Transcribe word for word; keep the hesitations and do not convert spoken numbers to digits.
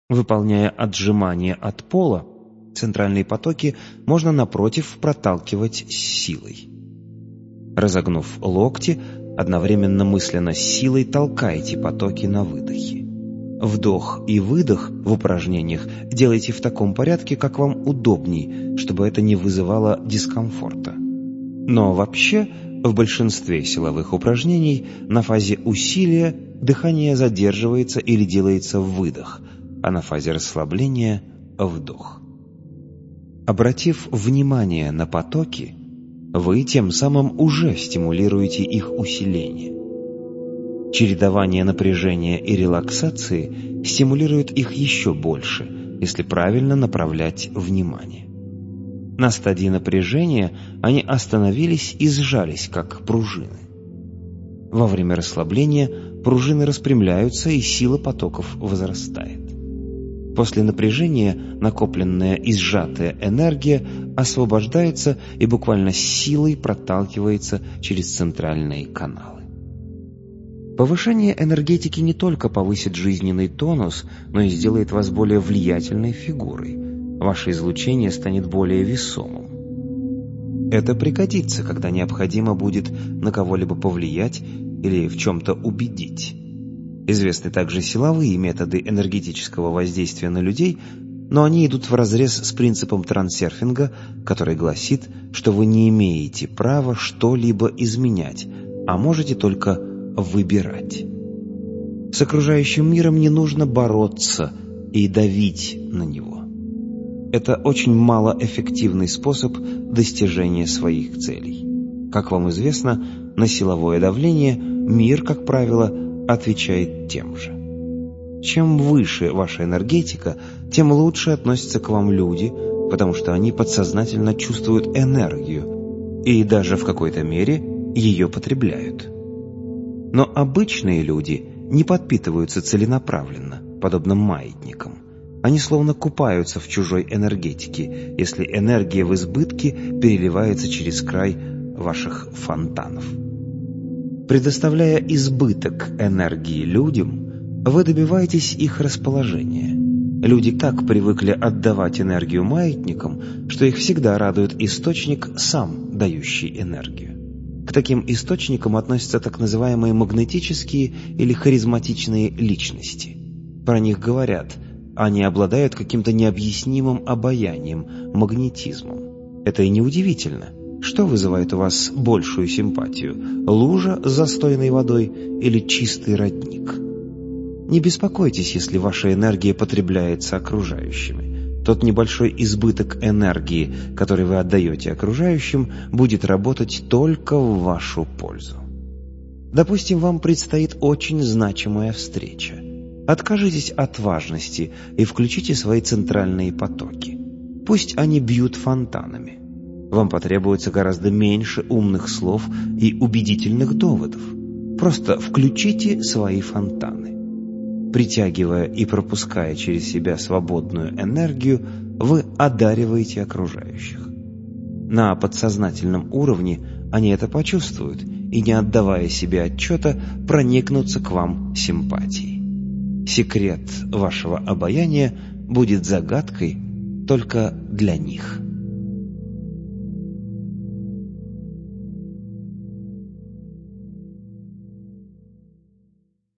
Выполняя отжимания от пола, центральные потоки можно, напротив, проталкивать с силой. Разогнув локти, одновременно мысленно с силой толкайте потоки на выдохе. Вдох и выдох в упражнениях делайте в таком порядке, как вам удобней, чтобы это не вызывало дискомфорта. Но вообще, в большинстве силовых упражнений на фазе усилия дыхание задерживается или делается выдох, а на фазе расслабления – вдох. Обратив внимание на потоки, вы тем самым уже стимулируете их усиление. Чередование напряжения и релаксации стимулирует их еще больше, если правильно направлять внимание. На стадии напряжения они остановились и сжались, как пружины. Во время расслабления пружины распрямляются, и сила потоков возрастает. После напряжения накопленная и сжатая энергия освобождается и буквально силой проталкивается через центральные каналы. Повышение энергетики не только повысит жизненный тонус, но и сделает вас более влиятельной фигурой. Ваше излучение станет более весомым. Это пригодится, когда необходимо будет на кого-либо повлиять или в чем-то убедить. Известны также силовые методы энергетического воздействия на людей, но они идут вразрез с принципом трансерфинга, который гласит, что вы не имеете права что-либо изменять, а можете только выбирать. С окружающим миром не нужно бороться и давить на него. Это очень малоэффективный способ достижения своих целей. Как вам известно, на силовое давление мир, как правило, отвечает тем же. Чем выше ваша энергетика, тем лучше относятся к вам люди, потому что они подсознательно чувствуют энергию и даже в какой-то мере ее потребляют. Но обычные люди не подпитываются целенаправленно, подобно маятникам. Они словно купаются в чужой энергетике, если энергия в избытке переливается через край ваших фонтанов. Предоставляя избыток энергии людям, вы добиваетесь их расположения. Люди так привыкли отдавать энергию маятникам, что их всегда радует источник, сам дающий энергию. К таким источникам относятся так называемые магнетические или харизматичные личности. Про них говорят, они обладают каким-то необъяснимым обаянием, магнетизмом. Это и неудивительно. Что вызывает у вас большую симпатию? Лужа с застойной водой или чистый родник? Не беспокойтесь, если ваша энергия потребляется окружающими. Тот небольшой избыток энергии, который вы отдаете окружающим, будет работать только в вашу пользу. Допустим, вам предстоит очень значимая встреча. Откажитесь от важности и включите свои центральные потоки. Пусть они бьют фонтанами. Вам потребуется гораздо меньше умных слов и убедительных доводов. Просто включите свои фонтаны. Притягивая и пропуская через себя свободную энергию, вы одариваете окружающих. На подсознательном уровне они это почувствуют и, не отдавая себе отчета, проникнутся к вам симпатией. Секрет вашего обаяния будет загадкой только для них.